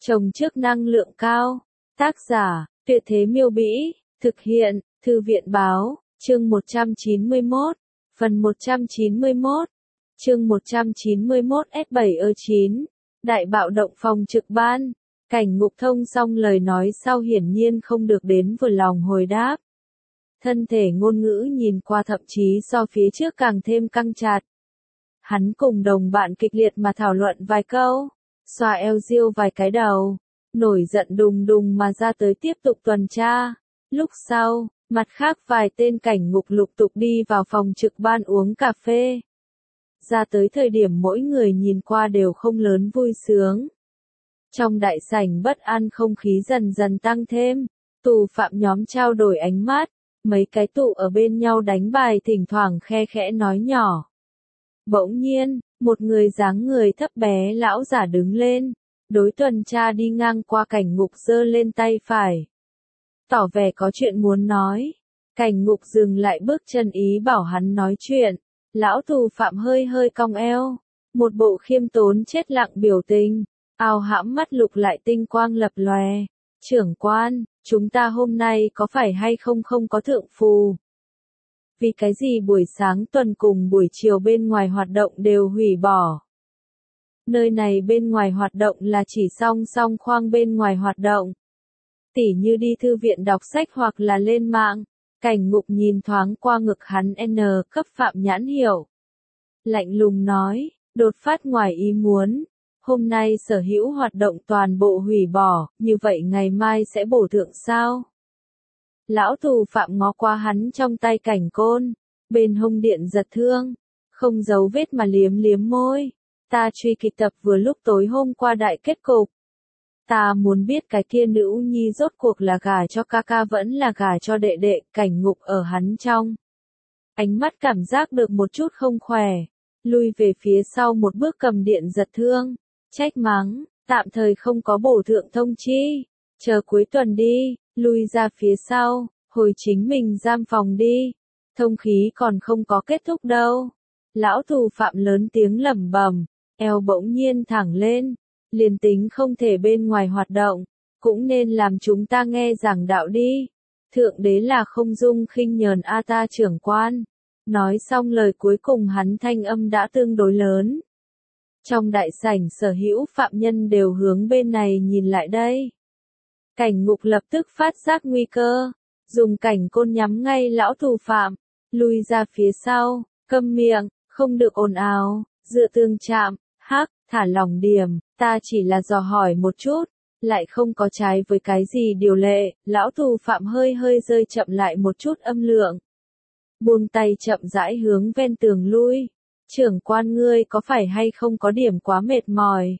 Trồng trước năng lượng cao. Tác giả, Tuyệt Thế Miêu Bĩ. Thực hiện, Thư viện Báo. Chương 191. Phần 191. Chương 191 S7E9. Đại bạo động phòng trực ban. Cảnh Ngục thông xong lời nói sau hiển nhiên không được đến vừa lòng hồi đáp. Thân thể ngôn ngữ nhìn qua thậm chí so phía trước càng thêm căng chặt. Hắn cùng đồng bạn kịch liệt mà thảo luận vài câu, xoa eo riêu vài cái đầu, nổi giận đùng đùng mà ra tới tiếp tục tuần tra. Lúc sau, mặt khác vài tên cảnh ngục lục tục đi vào phòng trực ban uống cà phê. Ra tới thời điểm mỗi người nhìn qua đều không lớn vui sướng. Trong đại sảnh bất an không khí dần dần tăng thêm, tù phạm nhóm trao đổi ánh mắt, mấy cái tụ ở bên nhau đánh bài thỉnh thoảng khe khẽ nói nhỏ. Bỗng nhiên, một người dáng người thấp bé lão giả đứng lên, đối tuần tra đi ngang qua cảnh ngục giơ lên tay phải. Tỏ vẻ có chuyện muốn nói. Cảnh ngục dừng lại bước chân ý bảo hắn nói chuyện. Lão tù phạm hơi hơi cong eo, một bộ khiêm tốn chết lặng biểu tình, ao hãm mắt lục lại tinh quang lập lòe. Trưởng quan, chúng ta hôm nay có phải hay không có thượng phù? Vì cái gì buổi sáng tuần cùng buổi chiều bên ngoài hoạt động đều hủy bỏ? Nơi này bên ngoài hoạt động là chỉ song song khoang bên ngoài hoạt động. Tỉ như đi thư viện đọc sách hoặc là lên mạng. Cảnh ngục nhìn thoáng qua ngực hắn N cấp phạm nhãn hiệu. Lạnh lùng nói, đột phát ngoài ý muốn. Hôm nay sở hữu hoạt động toàn bộ hủy bỏ, như vậy ngày mai sẽ bổ thượng sao? Lão tù phạm ngó qua hắn trong tay cảnh côn, bên hông điện giật thương, không giấu vết mà liếm liếm môi. Ta truy kịch tập vừa lúc tối hôm qua đại kết cục. Ta muốn biết cái kia nữ nhi rốt cuộc là gả cho ca ca vẫn là gả cho đệ đệ. Cảnh ngục ở hắn trong ánh mắt cảm giác được một chút không khỏe, lui về phía sau một bước cầm điện giật thương, trách mắng, tạm thời không có bổ thượng thông chi, chờ cuối tuần đi, lui ra phía sau, hồi chính mình giam phòng đi, thông khí còn không có kết thúc đâu. Lão tù phạm lớn tiếng lẩm bẩm, eo bỗng nhiên thẳng lên. Liền tính không thể bên ngoài hoạt động, cũng nên làm chúng ta nghe giảng đạo đi. Thượng đế là không dung khinh nhờn a ta trưởng quan. Nói xong lời cuối cùng hắn thanh âm đã tương đối lớn. Trong đại sảnh sở hữu phạm nhân đều hướng bên này nhìn lại đây. Cảnh ngục lập tức phát giác nguy cơ, dùng cảnh côn nhắm ngay lão tù phạm, lui ra phía sau, câm miệng, không được ồn ào, dựa tường chạm, hắc, thả lỏng điểm. Ta chỉ là dò hỏi một chút, lại không có trái với cái gì điều lệ. Lão tù phạm hơi hơi rơi chậm lại một chút âm lượng. Buông tay chậm rãi hướng ven tường lui. Trưởng quan ngươi có phải hay không có điểm quá mệt mỏi?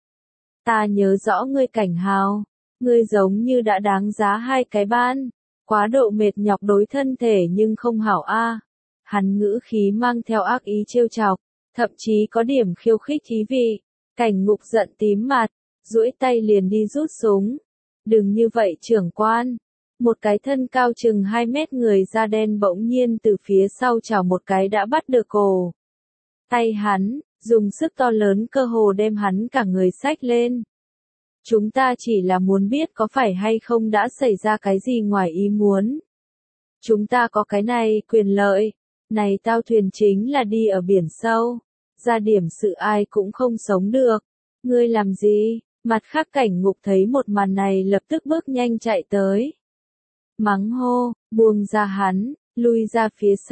Ta nhớ rõ ngươi cảnh hào. Ngươi giống như đã đáng giá 2 cái ban. Quá độ mệt nhọc đối thân thể nhưng không hảo a. Hắn ngữ khí mang theo ác ý trêu chọc, thậm chí có điểm khiêu khích ý vị. Cảnh ngục giận tím mặt, duỗi tay liền đi rút súng. Đừng như vậy trưởng quan. Một cái thân cao chừng 2 mét người da đen bỗng nhiên từ phía sau chảo một cái đã bắt được cổ tay hắn, dùng sức to lớn cơ hồ đem hắn cả người xách lên. Chúng ta chỉ là muốn biết có phải hay không đã xảy ra cái gì ngoài ý muốn. Chúng ta có cái này quyền lợi. Này tao thuyền chính là đi ở biển sâu. Ra điểm sự ai cũng không sống được. Ngươi làm gì? Mặt khác cảnh ngục thấy một màn này lập tức bước nhanh chạy tới. Mắng hô, buông ra hắn, lui ra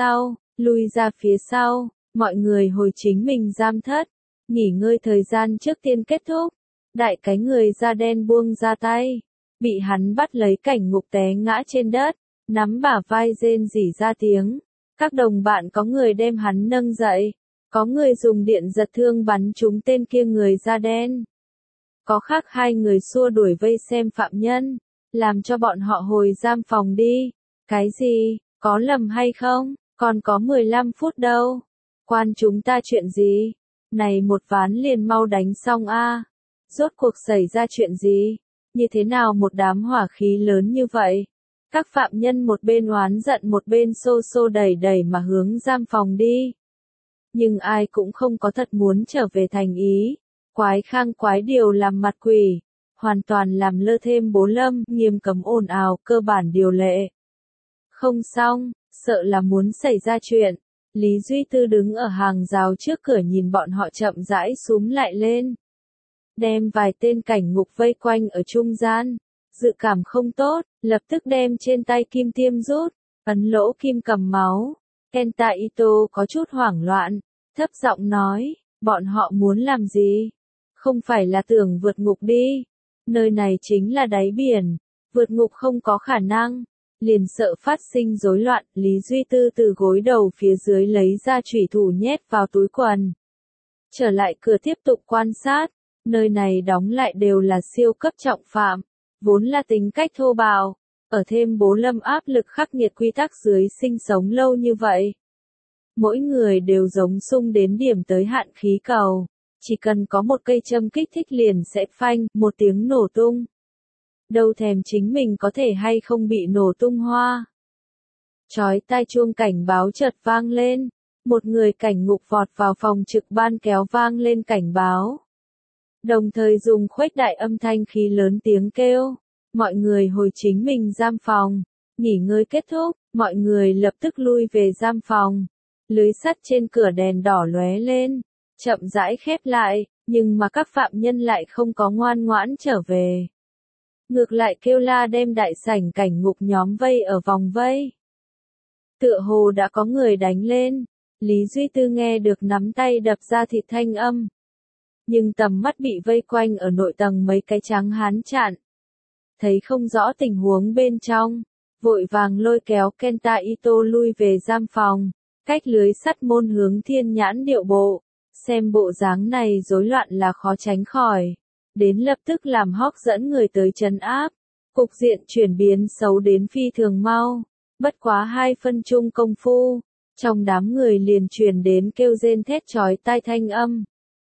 phía sau, mọi người hồi chính mình giam thất. Nghỉ ngơi thời gian trước tiên kết thúc. Đại cái người da đen buông ra tay. Bị hắn bắt lấy cảnh ngục té ngã trên đất, nắm bả vai rên rỉ ra tiếng. Các đồng bạn có người đem hắn nâng dậy. Có người dùng điện giật thương bắn trúng tên kia người da đen. Có khác 2 người xua đuổi vây xem phạm nhân, làm cho bọn họ hồi giam phòng đi. Cái gì, có lầm hay không, còn có 15 phút đâu. Quan chúng ta chuyện gì? Này một ván liền mau đánh xong a. Rốt cuộc xảy ra chuyện gì? Như thế nào một đám hỏa khí lớn như vậy? Các phạm nhân một bên oán giận một bên xô xô đẩy đẩy mà hướng giam phòng đi. Nhưng ai cũng không có thật muốn trở về thành ý. Quái khang quái điều làm mặt quỷ. hoàn toàn làm lơ thêm Bố Lâm, nghiêm cấm ồn ào, cơ bản điều lệ. Không xong, sợ là muốn xảy ra chuyện. Lý Duy Tư đứng ở hàng rào trước cửa nhìn bọn họ chậm rãi xúm lại lên. Đem vài tên cảnh ngục vây quanh ở trung gian. Dự cảm không tốt, lập tức đem trên tay kim tiêm rút, ấn lỗ kim cầm máu. Kenta Ito có chút hoảng loạn, thấp giọng nói, bọn họ muốn làm gì? Không phải là tưởng vượt ngục đi. Nơi này chính là đáy biển, vượt ngục không có khả năng. Liền sợ phát sinh rối loạn, Lý Duy Tư từ gối đầu phía dưới lấy ra chủy thủ nhét vào túi quần. Trở lại cửa tiếp tục quan sát, nơi này đóng lại đều là siêu cấp trọng phạm, vốn là tính cách thô bạo, ở thêm Bố Lâm áp lực khắc nghiệt quy tắc dưới sinh sống lâu như vậy. Mỗi người đều giống sung đến điểm tới hạn khí cầu, chỉ cần có một cây châm kích thích liền sẽ phanh, một tiếng nổ tung. Đâu thèm chính mình có thể hay không bị nổ tung hoa. Chói tai chuông cảnh báo chợt vang lên, một người cảnh ngục vọt vào phòng trực ban kéo vang lên cảnh báo. Đồng thời dùng khuếch đại âm thanh khí lớn tiếng kêu, mọi người hồi chính mình giam phòng, nghỉ ngơi kết thúc, mọi người lập tức lui về giam phòng. Lưới sắt trên cửa đèn đỏ lóe lên, chậm rãi khép lại, nhưng mà các phạm nhân lại không có ngoan ngoãn trở về. Ngược lại kêu la đem đại sảnh cảnh ngục nhóm vây ở vòng vây. Tựa hồ đã có người đánh lên, Lý Duy Tư nghe được nắm tay đập ra thịt thanh âm. Nhưng tầm mắt bị vây quanh ở nội tầng mấy cái trắng hán chặn. Thấy không rõ tình huống bên trong, vội vàng lôi kéo Kenta Ito lui về giam phòng, cách lưới sắt môn hướng Thiên Nhãn điệu bộ. Xem bộ dáng này rối loạn là khó tránh khỏi. Đến lập tức làm hóc dẫn người tới trấn áp. Cục diện chuyển biến xấu đến phi thường mau. Bất quá 2 phân chung công phu, trong đám người liền truyền đến kêu rên thét chói tai thanh âm.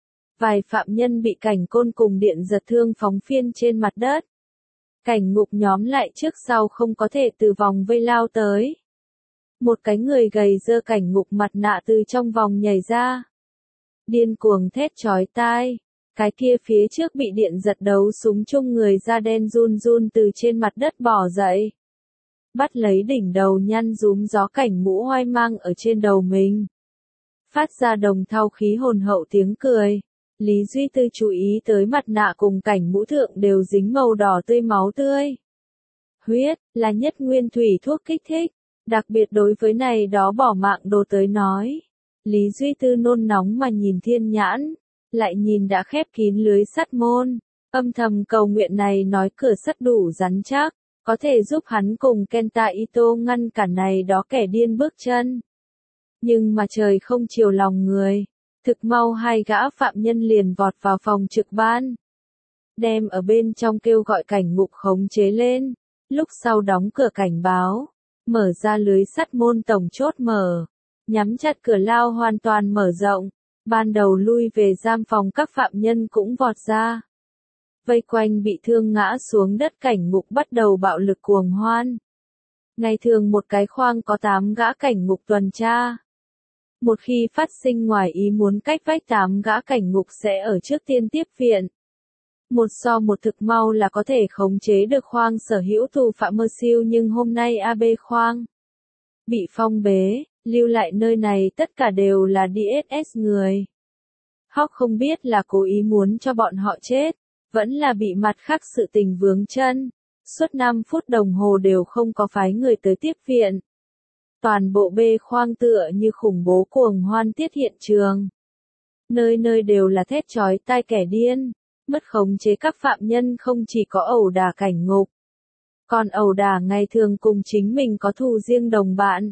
Vài phạm nhân bị cảnh côn cùng điện giật thương phóng phiên trên mặt đất. Cảnh ngục nhóm lại trước sau không có thể từ vòng vây lao tới. Một cái người gầy giơ cảnh ngục mặt nạ từ trong vòng nhảy ra. Điên cuồng thét chói tai. Cái kia phía trước bị điện giật đấu súng chung người da đen run run từ trên mặt đất bò dậy. Bắt lấy đỉnh đầu nhăn rúm gió cảnh mũ hoai mang ở trên đầu mình. Phát ra đồng thau khí hồn hậu tiếng cười. Lý Duy Tư chú ý tới mặt nạ cùng cảnh mũ thượng đều dính màu đỏ tươi máu tươi. Huyết, là nhất nguyên thủy thuốc kích thích. Đặc biệt đối với này đó bỏ mạng đồ tới nói. Lý Duy Tư nôn nóng mà nhìn Thiên Nhãn. Lại nhìn đã khép kín lưới sắt môn, âm thầm cầu nguyện này nói cửa sắt đủ rắn chắc, có thể giúp hắn cùng Kenta Ito ngăn cản này đó kẻ điên bước chân. Nhưng mà trời không chiều lòng người, thực mau 2 gã phạm nhân liền vọt vào phòng trực ban. Đem ở bên trong kêu gọi cảnh ngục khống chế lên, lúc sau đóng cửa cảnh báo, mở ra lưới sắt môn tổng chốt mở, nhắm chặt cửa lao hoàn toàn mở rộng. Ban đầu lui về giam phòng các phạm nhân cũng vọt ra. Vây quanh bị thương ngã xuống đất cảnh ngục bắt đầu bạo lực cuồng hoan. Ngày thường một cái khoang có 8 gã cảnh ngục tuần tra. Một khi phát sinh ngoài ý muốn cách vách 8 gã cảnh ngục sẽ ở trước tiên tiếp viện. Một so một thực mau là có thể khống chế được khoang sở hữu tù phạm mơ siêu nhưng hôm nay AB khoang bị phong bế. Lưu lại nơi này tất cả đều là DSS người. Hawk không biết là cố ý muốn cho bọn họ chết, vẫn là bị mặt khác sự tình vướng chân. Suốt 5 phút đồng hồ đều không có phái người tới tiếp viện. Toàn bộ bê khoang tựa như khủng bố cuồng hoan tiết hiện trường. Nơi nơi đều là thét chói tai kẻ điên. Mất khống chế các phạm nhân không chỉ có ẩu đả cảnh ngục. Còn ẩu đả ngày thường cùng chính mình có thù riêng đồng bạn.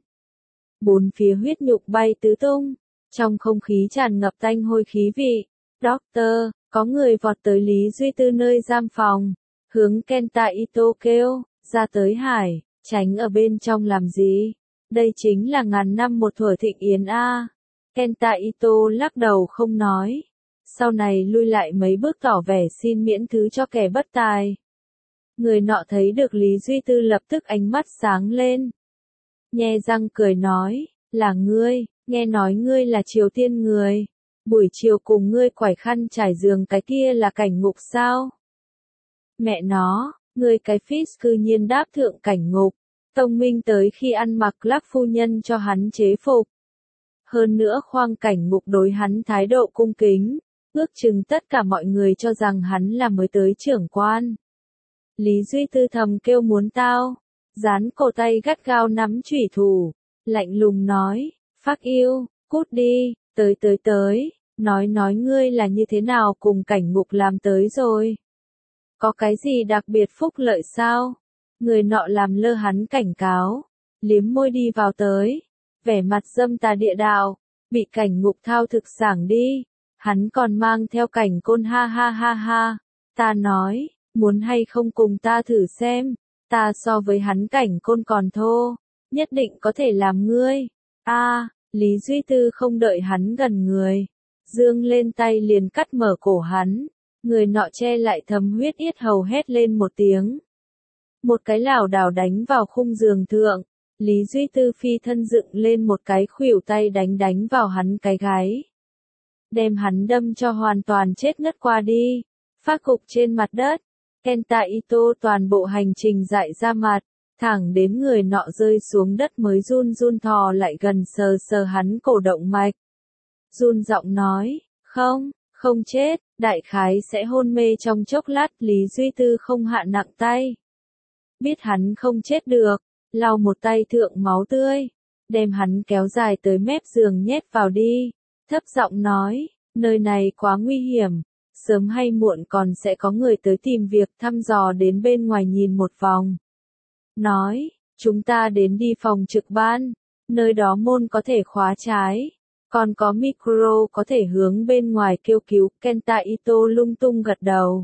Bốn phía huyết nhục bay tứ tung, trong không khí tràn ngập tanh hôi khí vị. Doctor, có người vọt tới Lý Duy Tư nơi giam phòng, hướng Kenta Ito kêu, ra tới hải, tránh ở bên trong làm gì? Đây chính là ngàn năm một thuở thịnh yến a. Kenta Ito lắc đầu không nói. Sau này lui lại mấy bước tỏ vẻ xin miễn thứ cho kẻ bất tài. Người nọ thấy được Lý Duy Tư lập tức ánh mắt sáng lên. Nhe răng cười nói, là ngươi, nghe nói ngươi là Triều Tiên người. Buổi chiều cùng ngươi quải khăn trải giường cái kia là cảnh ngục sao? Mẹ nó, người cái Fizz cư nhiên đáp thượng cảnh ngục. Tông Minh tới khi ăn mặc Lắc phu nhân cho hắn chế phục. Hơn nữa khoang cảnh ngục đối hắn thái độ cung kính, ước chừng tất cả mọi người cho rằng hắn là mới tới trưởng quan. Lý Duy Tư thầm kêu muốn tao, dán cổ tay gắt gao nắm chủy thủ, lạnh lùng nói, Phác Yêu, cút đi, tới, nói ngươi là như thế nào cùng cảnh ngục làm tới rồi. Có cái gì đặc biệt phúc lợi sao? Người nọ làm lơ hắn cảnh cáo, liếm môi đi vào tới, vẻ mặt dâm tà địa đạo, bị cảnh ngục thao thực sảng đi, hắn còn mang theo cảnh côn ha ha ha ha, ta nói, muốn hay không cùng ta thử xem, ta so với hắn cảnh côn còn thô, nhất định có thể làm ngươi. Lý Duy Tư không đợi hắn gần người, dương lên tay liền cắt mở cổ hắn, người nọ che lại thấm huyết yết hầu hét lên một tiếng. Một cái lảo đảo đánh vào khung giường thượng, Lý Duy Tư phi thân dựng lên một cái khuỷu tay đánh vào hắn cái gáy. Đem hắn đâm cho hoàn toàn chết ngất qua đi, phát gục trên mặt đất. Kenta Ito toàn bộ hành trình dại ra mặt, thẳng đến người nọ rơi xuống đất mới run run thò lại gần sờ hắn cổ động mạch. Run giọng nói, không chết, đại khái sẽ hôn mê trong chốc lát. Lý Duy Tư không hạ nặng tay. Biết hắn không chết được, lau một tay thượng máu tươi, đem hắn kéo dài tới mép giường nhét vào đi, thấp giọng nói, nơi này quá nguy hiểm, sớm hay muộn còn sẽ có người tới tìm việc, thăm dò đến bên ngoài nhìn một vòng. Nói, chúng ta đến đi phòng trực ban, nơi đó môn có thể khóa trái, còn có micro có thể hướng bên ngoài kêu cứu. Kenta Ito lung tung gật đầu.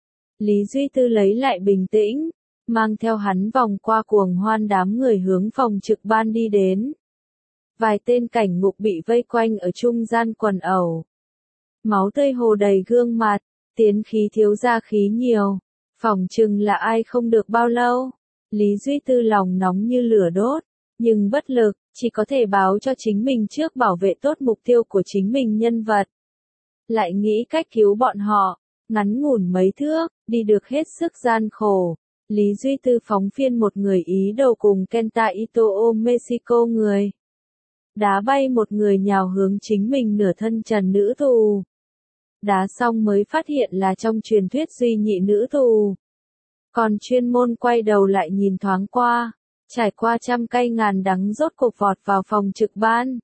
Lý Duy Tư lấy lại bình tĩnh, mang theo hắn vòng qua cuồng hoan đám người hướng phòng trực ban đi đến. Vài tên cảnh ngục bị vây quanh ở trung gian quần ẩu. Máu tươi hồ đầy gương mặt, tiến khí thiếu ra khí nhiều. Phỏng chừng là ai không được bao lâu. Lý Duy Tư lòng nóng như lửa đốt, nhưng bất lực, chỉ có thể báo cho chính mình trước bảo vệ tốt mục tiêu của chính mình nhân vật. Lại nghĩ cách cứu bọn họ, ngắn ngủn mấy thước, đi được hết sức gian khổ. Lý Duy Tư phóng phiên một người ý đồ cùng Kenta Ito ôm Mexico người. Đá bay một người nhào hướng chính mình nửa thân trần nữ tù. Đá xong mới phát hiện là trong truyền thuyết duy nhị nữ tù. Còn chuyên môn quay đầu lại nhìn thoáng qua, trải qua trăm cay ngàn đắng rốt cuộc vọt vào phòng trực ban.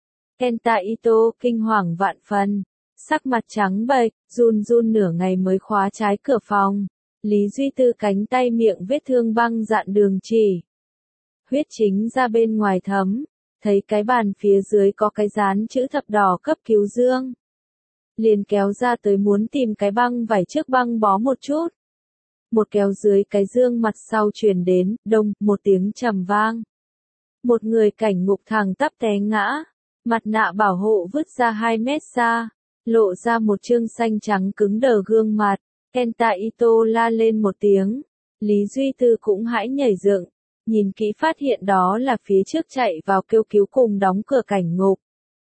Kenta Ito kinh hoàng vạn phần, sắc mặt trắng bệch, run nửa ngày mới khóa trái cửa phòng. Lý Duy Tư cánh tay miệng vết thương băng dạn đường chỉ. Huyết chính ra bên ngoài thấm, thấy cái bàn phía dưới có cái dán chữ thập đỏ cấp cứu dương. Liền kéo ra tới muốn tìm cái băng vải trước băng bó một chút. Một kéo dưới cái dương mặt sau truyền đến, đông, một tiếng trầm vang. Một người cảnh ngục thẳng tắp té ngã, mặt nạ bảo hộ vứt ra 2 mét xa, lộ ra một trương xanh trắng cứng đờ gương mặt. Kenta Ito la lên một tiếng, Lý Duy Tư cũng hãi nhảy dựng, nhìn kỹ phát hiện đó là phía trước chạy vào kêu cứu cùng đóng cửa cảnh ngục.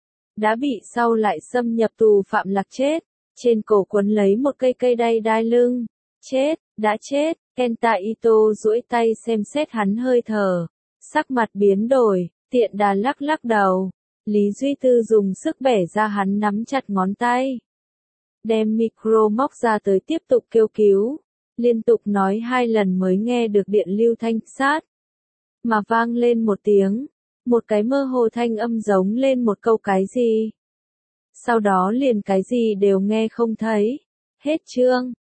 Đã bị sau lại xâm nhập tù phạm lạc chết, trên cổ quấn lấy một cây đai lưng. Đã chết, Kenta Ito duỗi tay xem xét hắn hơi thở, sắc mặt biến đổi, tiện đà lắc đầu. Lý Duy Tư dùng sức bẻ ra hắn nắm chặt ngón tay. Đem micro móc ra tới tiếp tục kêu cứu, liên tục nói 2 lần mới nghe được điện lưu thanh sát. Mà vang lên một tiếng, một cái mơ hồ thanh âm giống lên một câu cái gì. Sau đó liền cái gì đều nghe không thấy. Hết chương.